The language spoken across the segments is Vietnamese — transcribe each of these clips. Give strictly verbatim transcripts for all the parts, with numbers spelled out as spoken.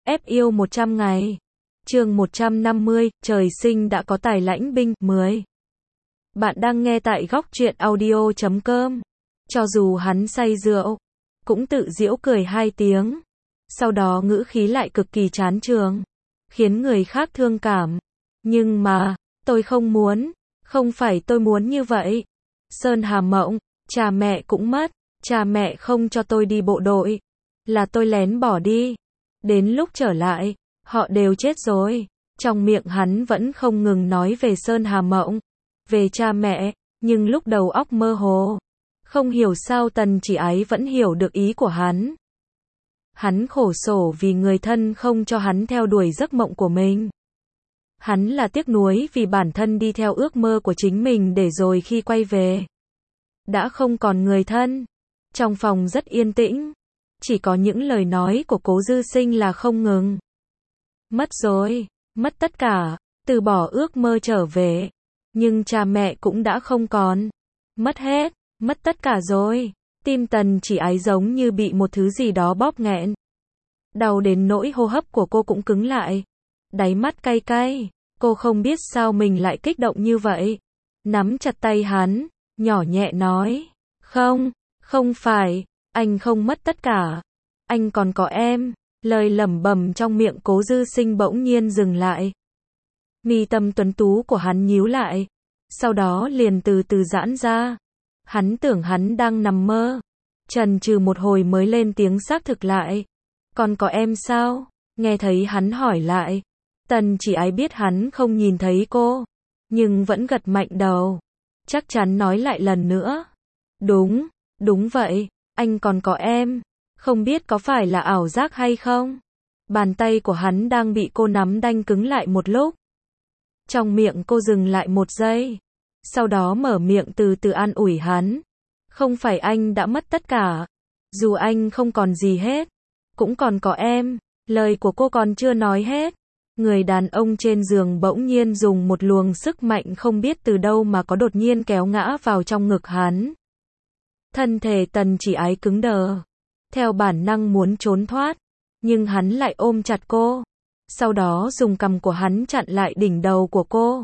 ép yêu một trăm ngày. Chương một trăm năm mươi, trời sinh đã có tài lãnh binh. mười. Bạn đang nghe tại góc truyện audio chấm com. Cho dù hắn say rượu, cũng tự giễu cười hai tiếng. Sau đó ngữ khí lại cực kỳ chán chường, khiến người khác thương cảm. Nhưng mà, tôi không muốn, không phải tôi muốn như vậy. Sơn Hà Mộng, cha mẹ cũng mất, cha mẹ không cho tôi đi bộ đội, là tôi lén bỏ đi. Đến lúc trở lại, họ đều chết rồi. Trong miệng hắn vẫn không ngừng nói về Sơn Hà Mộng, về cha mẹ, nhưng lúc đầu óc mơ hồ. Không hiểu sao Tần Chỉ Ái vẫn hiểu được ý của hắn. Hắn khổ sở vì người thân không cho hắn theo đuổi giấc mộng của mình. Hắn là tiếc nuối vì bản thân đi theo ước mơ của chính mình để rồi khi quay về, đã không còn người thân. Trong phòng rất yên tĩnh, chỉ có những lời nói của Cố Dư Sinh là không ngừng. Mất rồi, mất tất cả, từ bỏ ước mơ trở về, nhưng cha mẹ cũng đã không còn. Mất hết, mất tất cả rồi. Tim Tần Chỉ Ái giống như bị một thứ gì đó bóp nghẹn. Đau đến nỗi hô hấp của cô cũng cứng lại. Đáy mắt cay cay, cô không biết sao mình lại kích động như vậy. Nắm chặt tay hắn, nhỏ nhẹ nói, không, không phải, anh không mất tất cả. Anh còn có em. Lời lẩm bẩm trong miệng Cố Dư Sinh bỗng nhiên dừng lại. Mi tâm tuấn tú của hắn nhíu lại, sau đó liền từ từ giãn ra. Hắn tưởng hắn đang nằm mơ. Chần chừ một hồi mới lên tiếng xác thực lại. Còn có em sao? Nghe thấy hắn hỏi lại, Tần Chỉ Ái biết hắn không nhìn thấy cô, nhưng vẫn gật mạnh đầu. Chắc chắn nói lại lần nữa. Đúng, đúng vậy, anh còn có em. Không biết có phải là ảo giác hay không? Bàn tay của hắn đang bị cô nắm đanh cứng lại một lúc. Trong miệng cô dừng lại một giây. Sau đó mở miệng từ từ an ủi hắn. Không phải anh đã mất tất cả. Dù anh không còn gì hết, cũng còn có em. Lời của cô còn chưa nói hết. Người đàn ông trên giường bỗng nhiên dùng một luồng sức mạnh không biết từ đâu mà có đột nhiên kéo ngã vào trong ngực hắn. Thân thể Tần Chỉ Ái cứng đờ, theo bản năng muốn trốn thoát, nhưng hắn lại ôm chặt cô. Sau đó dùng cằm của hắn chặn lại đỉnh đầu của cô.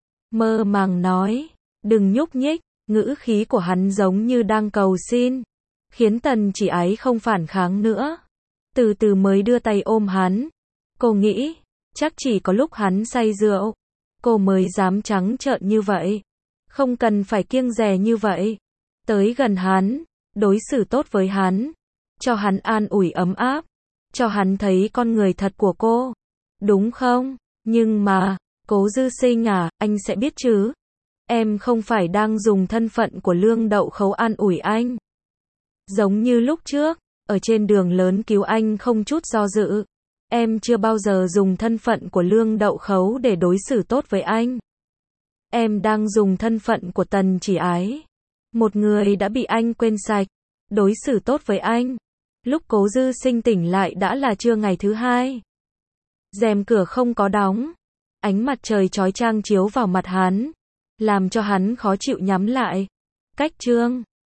Mơ màng nói, đừng nhúc nhích. Ngữ khí của hắn giống như đang cầu xin, khiến Tần Chỉ Ái không phản kháng nữa. Từ từ mới đưa tay ôm hắn. Cô nghĩ, chắc chỉ có lúc hắn say rượu, cô mới dám trắng trợn như vậy. Không cần phải kiêng dè như vậy. Tới gần hắn, đối xử tốt với hắn, cho hắn an ủi ấm áp, cho hắn thấy con người thật của cô. Đúng không? Nhưng mà, Cố Dư Sinh à, anh sẽ biết chứ? Em không phải đang dùng thân phận của Lương Đậu Khấu an ủi anh. Giống như lúc trước, ở trên đường lớn cứu anh không chút do dự. Em chưa bao giờ dùng thân phận của Lương Đậu Khấu để đối xử tốt với anh. Em đang dùng thân phận của Tần Chỉ Ái, một người đã bị anh quên sạch, đối xử tốt với anh. Lúc Cố Dư Sinh tỉnh lại đã là trưa ngày thứ hai. Rèm cửa không có đóng. Ánh mặt trời chói chang chiếu vào mặt hắn, làm cho hắn khó chịu nhắm lại. Cách chương